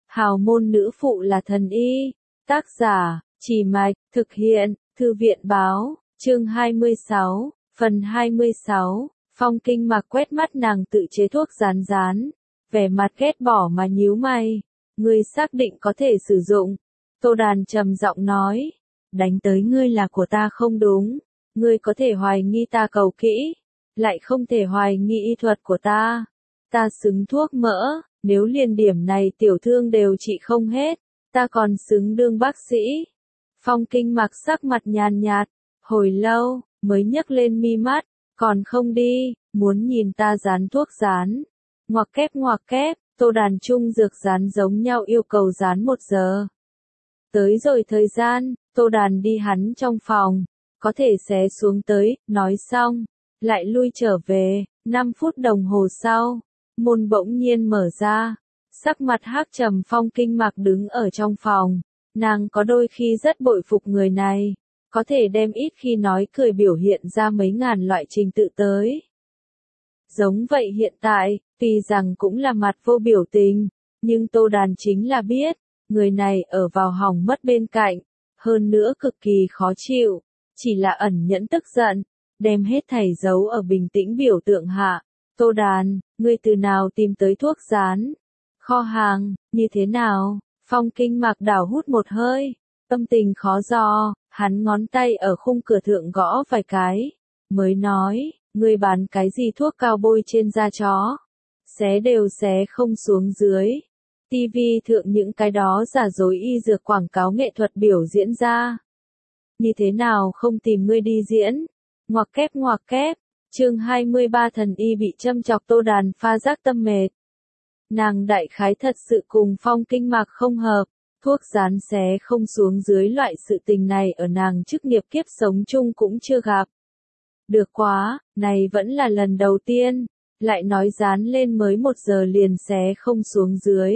Hào môn nữ phụ là thần y. Tác giả, Chỉ Mạch, thực hiện, Thư viện báo, chương 26, phần 26. Phong Kinh Mạc quét mắt nàng tự chế thuốc rán rán, vẻ mặt ghét bỏ mà nhíu mày. Ngươi xác định có thể sử dụng. Tô Đàn trầm giọng nói, đánh tới ngươi là của ta không đúng. Ngươi có thể hoài nghi ta cầu kỹ, lại không thể hoài nghi y thuật của ta. Ta xứng thuốc mỡ, nếu liền điểm này tiểu thương đều trị không hết, ta còn xứng đương bác sĩ. Phong Kinh Mạc sắc mặt nhàn nhạt, hồi lâu, mới nhấc lên mi mắt, còn không đi, muốn nhìn ta dán thuốc dán. Ngoặc kép, Tô Đàn chung dược dán giống nhau yêu cầu dán 1 giờ. Tới rồi thời gian, Tô Đàn đi hắn trong phòng, có thể xé xuống tới, nói xong, lại lui trở về. 5 phút đồng hồ sau, môn bỗng nhiên mở ra, sắc mặt hắc trầm Phong Kinh Mạc đứng ở trong phòng. Nàng có đôi khi rất bội phục người này, có thể đem ít khi nói cười biểu hiện ra mấy ngàn loại trình tự tới. Giống vậy hiện tại, tuy rằng cũng là mặt vô biểu tình, nhưng Tô Đàn chính là biết, người này ở vào hỏng mất bên cạnh, hơn nữa cực kỳ khó chịu, chỉ là ẩn nhẫn tức giận, đem hết thảy giấu ở bình tĩnh biểu tượng hạ. Tô Đàn, ngươi từ nào tìm tới thuốc rán? Kho hàng, như thế nào? Phong Kinh Mạc đảo hút một hơi, tâm tình khó dò, hắn ngón tay ở khung cửa thượng gõ vài cái, mới nói, ngươi bán cái gì thuốc cao bôi trên da chó? Xé đều xé không xuống dưới. TV thượng những cái đó giả dối y dược quảng cáo nghệ thuật biểu diễn ra. Như thế nào không tìm ngươi đi diễn? Ngoặc kép, chương 23 thần y bị châm chọc. Tô Đàn pha giác tâm mệt. Nàng đại khái thật sự cùng Phong Kinh Mạc không hợp, thuốc rán xé không xuống dưới loại sự tình này ở nàng chức nghiệp kiếp sống chung cũng chưa gặp. Được quá, này vẫn là lần đầu tiên, lại nói dán lên mới 1 giờ liền xé không xuống dưới.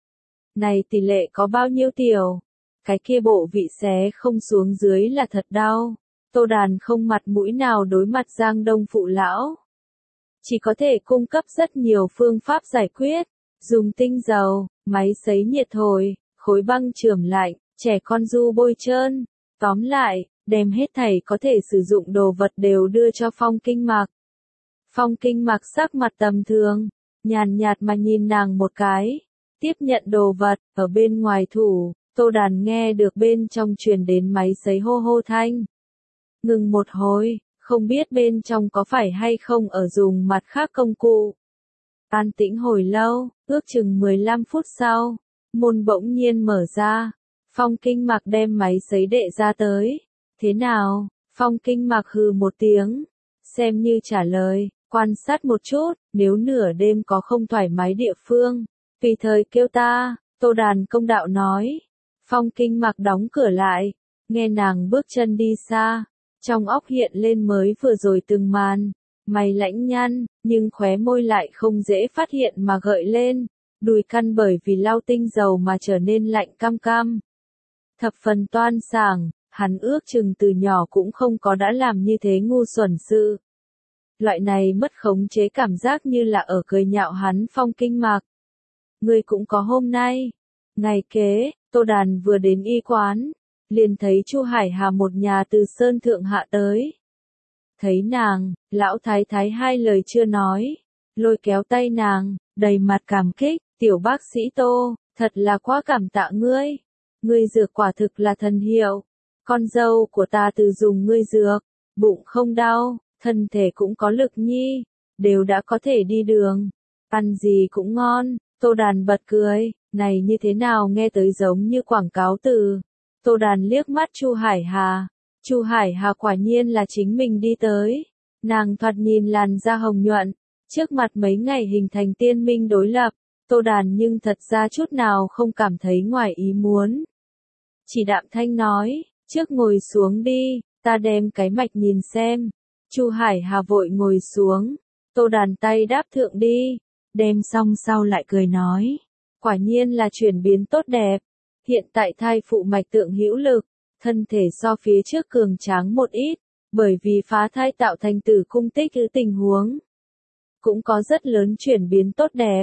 Này tỷ lệ có bao nhiêu tiểu? Cái kia bộ vị xé không xuống dưới là thật đau. Tô Đàn không mặt mũi nào đối mặt Giang Đông phụ lão. Chỉ có thể cung cấp rất nhiều phương pháp giải quyết. Dùng tinh dầu, máy sấy nhiệt thổi, khối băng chườm lạnh, trẻ con du bôi trơn. Tóm lại, đem hết thảy có thể sử dụng đồ vật đều đưa cho Phong Kinh Mạc. Phong Kinh Mạc sắc mặt tầm thường, nhàn nhạt mà nhìn nàng một cái. Tiếp nhận đồ vật, ở bên ngoài thủ, Tô Đàn nghe được bên trong truyền đến máy sấy hô hô thanh. Ngừng một hồi, không biết bên trong có phải hay không ở dùng mặt khác công cụ. An tĩnh hồi lâu, ước chừng 15 phút sau, môn bỗng nhiên mở ra. Phong Kinh Mạc đem máy sấy đệ ra tới. Thế nào? Phong Kinh Mạc hừ một tiếng, xem như trả lời, quan sát một chút, nếu nửa đêm có không thoải mái địa phương, tùy thời kêu ta. Tô Đàn công đạo nói. Phong Kinh Mạc đóng cửa lại, nghe nàng bước chân đi xa, trong óc hiện lên mới vừa rồi từng màn. Mày lãnh nhăn, nhưng khóe môi lại không dễ phát hiện mà gợi lên, đùi căn bởi vì lau tinh dầu mà trở nên lạnh cam cam. Thập phần toan sảng, hắn ước chừng từ nhỏ cũng không có đã làm như thế ngu xuẩn sự. Loại này mất khống chế cảm giác như là ở cười nhạo hắn. Phong Kinh Mạc. Ngươi cũng có hôm nay. Ngày kế, Tô Đàn vừa đến y quán, liền thấy Chu Hải Hà một nhà từ sơn thượng hạ tới. Thấy nàng, lão thái thái hai lời chưa nói, lôi kéo tay nàng, đầy mặt cảm kích, tiểu bác sĩ Tô, thật là quá cảm tạ ngươi. Ngươi dược quả thực là thần hiệu. Con dâu của ta từ dùng ngươi dược, bụng không đau, thân thể cũng có lực nhi, đều đã có thể đi đường, ăn gì cũng ngon. Tô Đàn bật cười, này như thế nào nghe tới giống như quảng cáo từ. Tô Đàn liếc mắt Chu Hải Hà. Chu Hải Hà quả nhiên là chính mình đi tới. Nàng thoạt nhìn làn da hồng nhuận, trước mặt mấy ngày hình thành tiên minh đối lập. Tô Đàn nhưng thật ra chút nào không cảm thấy ngoài ý muốn. Chỉ đạm thanh nói, trước ngồi xuống đi, ta đem cái mạch nhìn xem. Chu Hải Hà vội ngồi xuống, Tô Đàn tay đáp thượng đi, đem xong sau lại cười nói. Quả nhiên là chuyển biến tốt đẹp, hiện tại thai phụ mạch tượng hữu lực, thân thể so phía trước cường tráng một ít, bởi vì phá thai tạo thành tử cung tích ứ tình huống. Cũng có rất lớn chuyển biến tốt đẹp,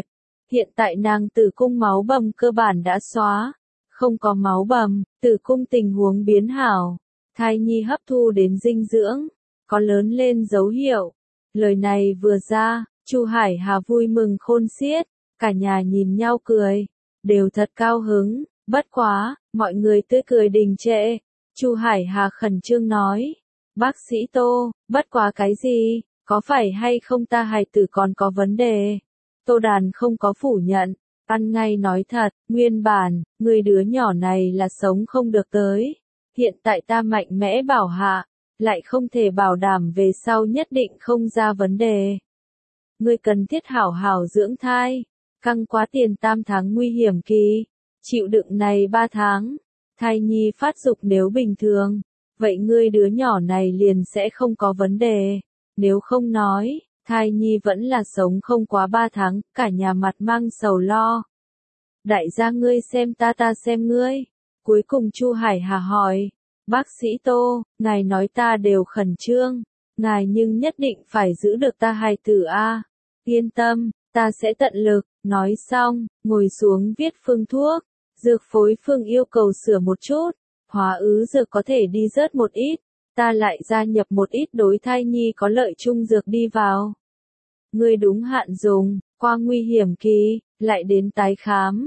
Hiện tại nàng tử cung máu bầm cơ bản đã xóa, không có máu bầm, tử cung tình huống biến hảo, thai nhi hấp thu đến dinh dưỡng, có lớn lên dấu hiệu. Lời này vừa ra, Chu Hải Hà vui mừng khôn xiết, cả nhà nhìn nhau cười, đều thật cao hứng, bất quá, mọi người tươi cười đình trệ. Chu Hải Hà khẩn trương nói, bác sĩ Tô, bất quá cái gì, có phải hay không ta hài tử còn có vấn đề? Tô Đàn không có phủ nhận, ăn ngay nói thật, nguyên bản, người đứa nhỏ này là sống không được tới. Hiện tại ta mạnh mẽ bảo hạ, lại không thể bảo đảm về sau nhất định không ra vấn đề. Ngươi cần thiết hảo hảo dưỡng thai, căng quá tiền 8 tháng nguy hiểm kỳ, chịu đựng này 3 tháng, thai nhi phát dục nếu bình thường, vậy ngươi đứa nhỏ này liền sẽ không có vấn đề, nếu không nói, thai nhi vẫn là sống không quá 3 tháng, cả nhà mặt mang sầu lo. Đại gia ngươi xem ta xem ngươi, cuối cùng Chu Hải Hà hỏi, bác sĩ Tô, ngài nói ta đều khẩn trương, ngài nhưng nhất định phải giữ được ta hài tử a. Yên tâm, ta sẽ tận lực, nói xong, ngồi xuống viết phương thuốc, dược phối phương yêu cầu sửa một chút, hóa ứ dược có thể đi rớt một ít, ta lại gia nhập một ít đối thai nhi có lợi chung dược đi vào. Ngươi đúng hạn dùng, qua nguy hiểm kỳ, lại đến tái khám,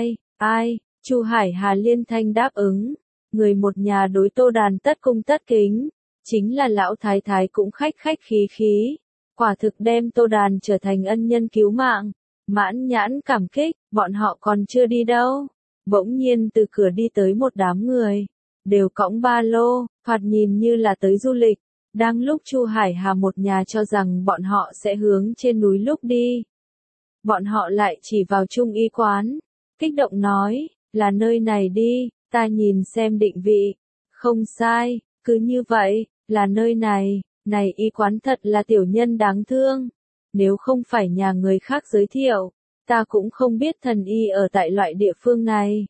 ai, Chu Hải Hà liên thanh đáp ứng, người một nhà đối Tô Đàn tất cung tất kính, chính là lão thái thái cũng khách khí. Quả thực đem Tô Đàn trở thành ân nhân cứu mạng, mãn nhãn cảm kích, bọn họ còn chưa đi đâu. Bỗng nhiên từ cửa đi tới một đám người, đều cõng ba lô, thoạt nhìn như là tới du lịch. Đang lúc Chu Hải Hà một nhà cho rằng bọn họ sẽ hướng trên núi lúc đi. Bọn họ lại chỉ vào Trung y quán, kích động nói, là nơi này đi, ta nhìn xem định vị. Không sai, cứ như vậy, là nơi này. Này y quán thật là tiểu nhân đáng thương. Nếu không phải nhà người khác giới thiệu, ta cũng không biết thần y ở tại loại địa phương này.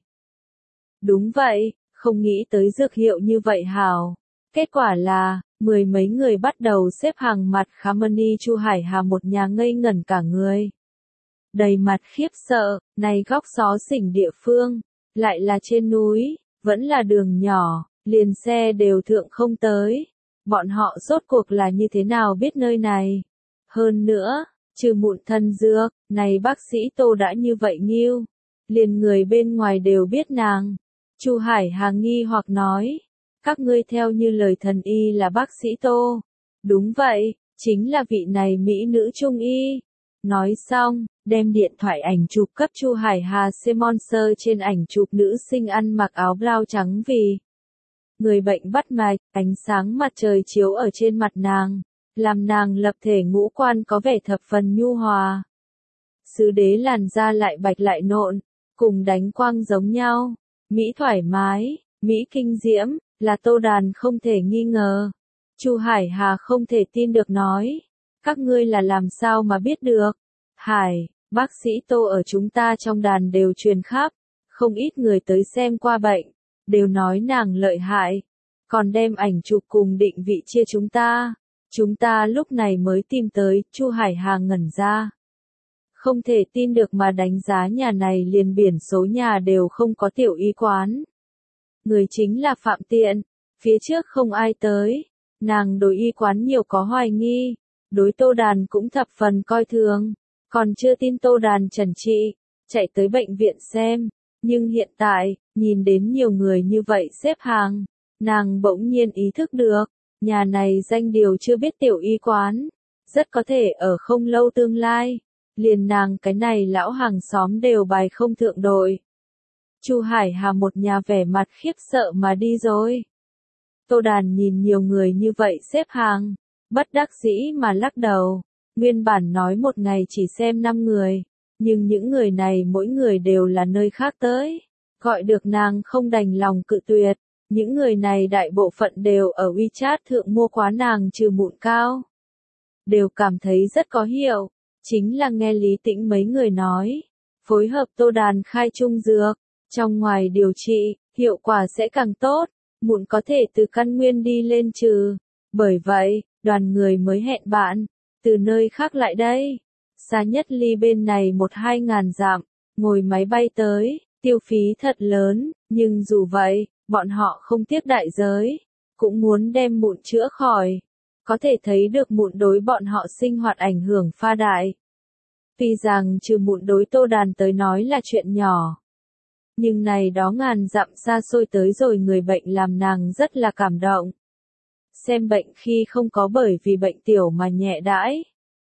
Đúng vậy, không nghĩ tới dược hiệu như vậy hảo. Kết quả là, 10 mấy người bắt đầu xếp hàng mặt khám y. Chu Hải Hà một nhà ngây ngẩn cả người. Đầy mặt khiếp sợ, này góc xó xỉnh địa phương, lại là trên núi, vẫn là đường nhỏ, liền xe đều thượng không tới. Bọn họ rốt cuộc là như thế nào biết nơi này? Hơn nữa, trừ mụn thân dược, này bác sĩ Tô đã như vậy nghiêu, liền người bên ngoài đều biết nàng. Chu Hải Hà nghi hoặc nói, các ngươi theo như lời thần y là bác sĩ Tô. Đúng vậy, chính là vị này mỹ nữ trung y. Nói xong, đem điện thoại ảnh chụp cấp Chu Hải Hà sponsor trên ảnh chụp nữ sinh ăn mặc áo blau trắng vì người bệnh bắt mạch, ánh sáng mặt trời chiếu ở trên mặt nàng, làm nàng lập thể ngũ quan có vẻ thập phần nhu hòa. Sứ đế làn da lại bạch lại nộn, cùng đánh quang giống nhau, mỹ thoải mái, mỹ kinh diễm, là Tô Đàn không thể nghi ngờ. Chu Hải Hà không thể tin được nói, các ngươi là làm sao mà biết được? Hải, bác sĩ Tô ở chúng ta trong đàn đều truyền khắp, không ít người tới xem qua bệnh, đều nói nàng lợi hại, còn đem ảnh chụp cùng định vị chia chúng ta. Chúng ta lúc này mới tìm tới. Chu Hải Hà ngẩn ra. Không thể tin được mà đánh giá nhà này liền biển số nhà đều không có tiểu y quán. Người chính là Phạm Tiện, phía trước không ai tới, nàng đối y quán nhiều có hoài nghi, đối Tô Đàn cũng thập phần coi thường, còn chưa tin Tô Đàn trần trị, chạy tới bệnh viện xem, nhưng hiện tại, nhìn đến nhiều người như vậy xếp hàng, nàng bỗng nhiên ý thức được, nhà này danh điều chưa biết tiểu y quán, rất có thể ở không lâu tương lai, liền nàng cái này lão hàng xóm đều bài không thượng đội. Chu Hải Hà một nhà vẻ mặt khiếp sợ mà đi rồi. Tô Đàn nhìn nhiều người như vậy xếp hàng, bất đắc dĩ mà lắc đầu, nguyên bản nói một ngày chỉ xem 5 người, nhưng những người này mỗi người đều là nơi khác tới, gọi được nàng không đành lòng cự tuyệt. Những người này đại bộ phận đều ở WeChat thượng mua quá nàng trừ mụn cao. Đều cảm thấy rất có hiệu, chính là nghe Lý Tĩnh mấy người nói, phối hợp Tô Đàn khai trung dược, trong ngoài điều trị, hiệu quả sẽ càng tốt, mụn có thể từ căn nguyên đi lên trừ. Bởi vậy, đoàn người mới hẹn bạn, từ nơi khác lại đây. xa nhất ly bên này 1-2 ngàn dặm, ngồi máy bay tới, tiêu phí thật lớn, nhưng dù vậy, bọn họ không tiếc đại giới, cũng muốn đem mụn chữa khỏi. Có thể thấy được mụn đối bọn họ sinh hoạt ảnh hưởng pha đại. Tuy rằng trừ mụn đối Tô Đàn tới nói là chuyện nhỏ, nhưng này đó ngàn dặm xa xôi tới rồi người bệnh làm nàng rất là cảm động. Xem bệnh khi không có bởi vì bệnh tiểu mà nhẹ đãi.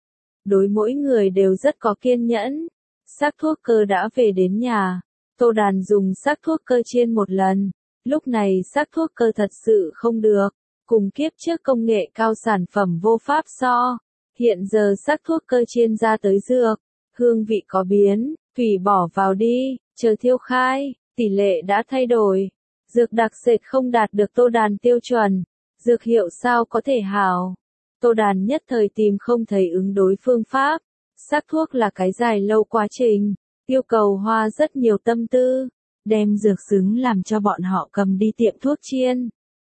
Đối mỗi người đều rất có kiên nhẫn. Sắc thuốc cơ đã về đến nhà. Tô Đàn dùng sắc thuốc cơ chiên một lần. Lúc này sắc thuốc cơ thật sự không được. Cùng kiếp trước công nghệ cao sản phẩm vô pháp so. Hiện giờ sắc thuốc cơ chiên ra tới dược. Hương vị có biến, thủy bỏ vào đi, chờ thiêu khai, tỷ lệ đã thay đổi. Dược đặc sệt không đạt được Tô Đàn tiêu chuẩn. Dược hiệu sao có thể hảo. Tô Đàn nhất thời tìm không thấy ứng đối phương pháp. Sắc thuốc là cái dài lâu quá trình, yêu cầu hoa rất nhiều tâm tư. Đem dược xứng làm cho bọn họ cầm đi tiệm thuốc chiên.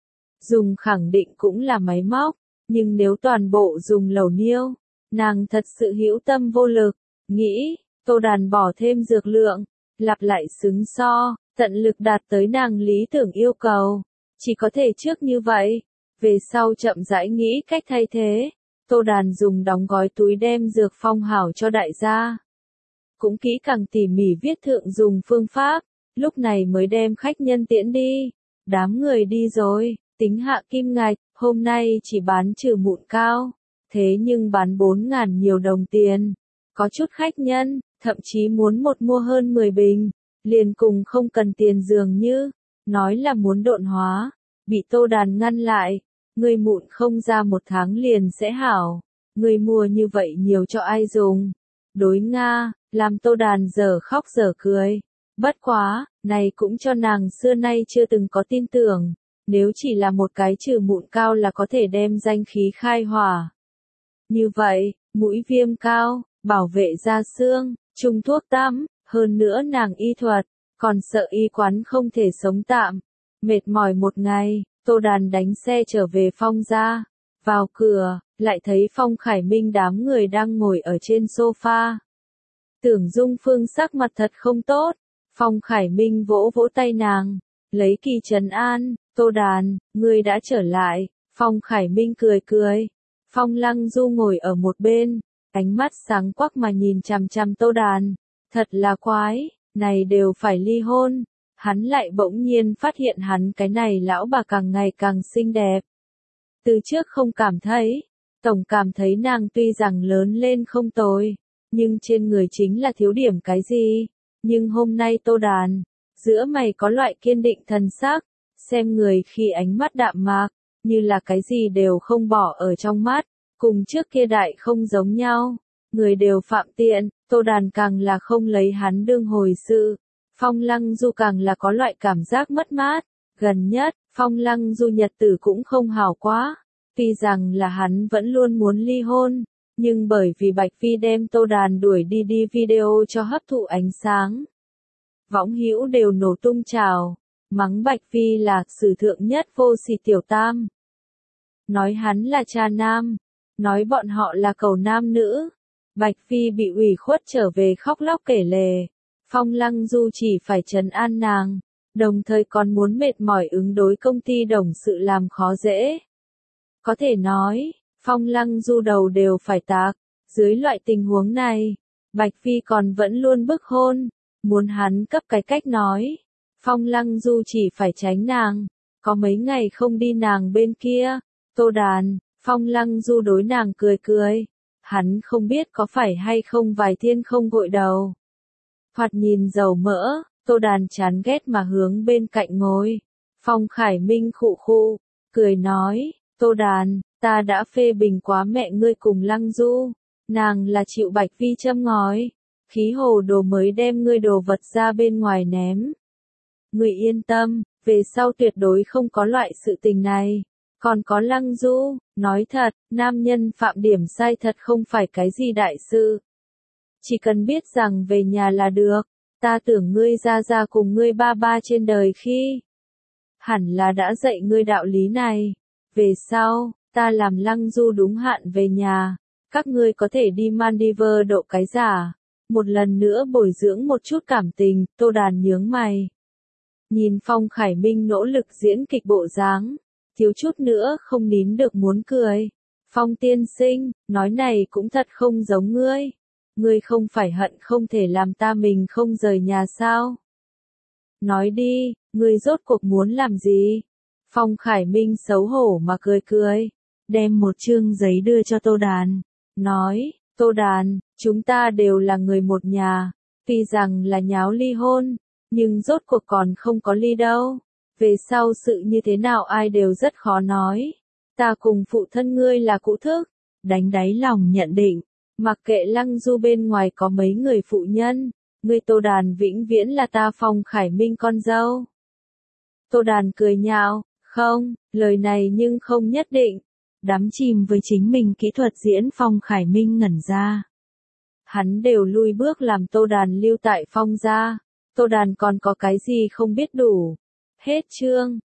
Dùng khẳng định cũng là máy móc, nhưng nếu toàn bộ dùng lẩu niêu, nàng thật sự hữu tâm vô lực. Nghĩ, Tô Đàn bỏ thêm dược lượng, lặp lại xứng so, tận lực đạt tới nàng lý tưởng yêu cầu. Chỉ có thể trước như vậy, về sau chậm rãi nghĩ cách thay thế. Tô Đàn dùng đóng gói túi đem dược phong hảo cho đại gia. Cũng kỹ càng tỉ mỉ viết thượng dùng phương pháp, lúc này mới đem khách nhân tiễn đi. Đám người đi rồi, tính hạ kim ngạch, hôm nay chỉ bán trừ mụn cao, thế nhưng bán 4.000 nhiều đồng tiền. Có chút khách nhân, thậm chí muốn một mua hơn 10 bình, liền cùng không cần tiền dường như, nói là muốn độn hóa, bị Tô Đàn ngăn lại. Người mụn không ra 1 tháng liền sẽ hảo, người mua như vậy nhiều cho ai dùng. Đối Nga, làm Tô Đàn giờ khóc giờ cười. Bất quá, này cũng cho nàng xưa nay chưa từng có tin tưởng, nếu chỉ là một cái trừ mụn cao là có thể đem danh khí khai hỏa. Như vậy, mũi viêm cao, bảo vệ da xương, trung thuốc tắm, hơn nữa nàng y thuật, còn sợ y quán không thể sống tạm. Mệt mỏi một ngày, Tô Đàn đánh xe trở về Phong gia. Vào cửa, lại thấy Phong Khải Minh đám người đang ngồi ở trên sofa. Tưởng Dung Phương sắc mặt thật không tốt. Phong Khải Minh vỗ vỗ tay nàng, lấy kỳ trấn an. Tô Đàn, ngươi đã trở lại. Phong Khải Minh cười cười. Phong Lăng Du ngồi ở một bên, ánh mắt sáng quắc mà nhìn chằm chằm Tô Đàn. Thật là quái, này đều phải ly hôn. Hắn lại bỗng nhiên phát hiện hắn cái này lão bà càng ngày càng xinh đẹp. Từ trước không cảm thấy, tổng cảm thấy nàng tuy rằng lớn lên không tồi, nhưng trên người chính là thiếu điểm cái gì. Nhưng hôm nay Tô Đàn, giữa mày có loại kiên định thần sắc, xem người khi ánh mắt đạm mạc, như là cái gì đều không bỏ ở trong mắt, cùng trước kia đại không giống nhau. Người đều phạm tiện, Tô Đàn càng là không lấy hắn đương hồi sự. Phong Lăng Du càng là có loại cảm giác mất mát. Gần nhất, Phong Lăng Du nhật tử cũng không hảo quá. Tuy rằng là hắn vẫn luôn muốn ly hôn, nhưng bởi vì Bạch Phi đem Tô Đàn đuổi đi video cho hấp thụ ánh sáng. Võng hữu đều nổ tung trào, mắng Bạch Phi là sử thượng nhất vô sỉ tiểu tam. Nói hắn là cha nam, nói bọn họ là cầu nam nữ. Bạch Phi bị ủy khuất trở về khóc lóc kể lể. Phong Lăng Du chỉ phải trấn an nàng, đồng thời còn muốn mệt mỏi ứng đối công ty đồng sự làm khó dễ. Có thể nói, Phong Lăng Du đầu đều phải tạc. Dưới loại tình huống này, Bạch Phi còn vẫn luôn bức hôn, muốn hắn cấp cái cách nói. Phong Lăng Du chỉ phải tránh nàng, có mấy ngày không đi nàng bên kia. Tô Đàn, Phong Lăng Du đối nàng cười cười. Hắn không biết có phải hay không vài thiên không gội đầu. Thoạt nhìn dầu mỡ, Tô Đàn chán ghét mà hướng bên cạnh ngồi. Phong Khải Minh khụ khụ, cười nói, Tô Đàn, ta đã phê bình quá mẹ ngươi cùng Lăng Du. Nàng là chịu Bạch Phi châm ngòi, khí hồ đồ mới đem ngươi đồ vật ra bên ngoài ném. Ngươi yên tâm, về sau tuyệt đối không có loại sự tình này. Còn có Lăng Du, nói thật, nam nhân phạm điểm sai thật không phải cái gì đại sự. Chỉ cần biết rằng về nhà là được, ta tưởng ngươi ra cùng ngươi ba trên đời khi. Hẳn là đã dạy ngươi đạo lý này. Về sau, ta làm Lăng Du đúng hạn về nhà, Các ngươi có thể đi Maldives độ cái giả. Một lần nữa bồi dưỡng một chút cảm tình, Tô Đàn nhướng mày. Nhìn Phong Khải Minh nỗ lực diễn kịch bộ dáng, thiếu chút nữa không nín được muốn cười. Phong tiên sinh, nói này cũng thật không giống ngươi. Ngươi không phải hận không thể làm ta mình không rời nhà sao? Nói đi, ngươi rốt cuộc muốn làm gì? Phong Khải Minh xấu hổ mà cười cười, đem một chương giấy đưa cho Tô Đàn, nói, Tô Đàn, chúng ta đều là người một nhà, tuy rằng là nháo ly hôn, nhưng rốt cuộc còn không có ly đâu. Về sau sự như thế nào ai đều rất khó nói. Ta cùng phụ thân ngươi là cũ thức, đánh đáy lòng nhận định, mặc kệ Lăng Du bên ngoài có mấy người phụ nhân, ngươi Tô Đàn vĩnh viễn là ta Phong Khải Minh con dâu. Tô Đàn cười nhạo, không, lời này nhưng không nhất định. Đắm chìm với chính mình kỹ thuật diễn Phong Khải Minh ngẩn ra. Hắn đều lui bước làm Tô Đàn lưu tại Phong gia. Tô Đàn còn có cái gì không biết đủ. Hết chương.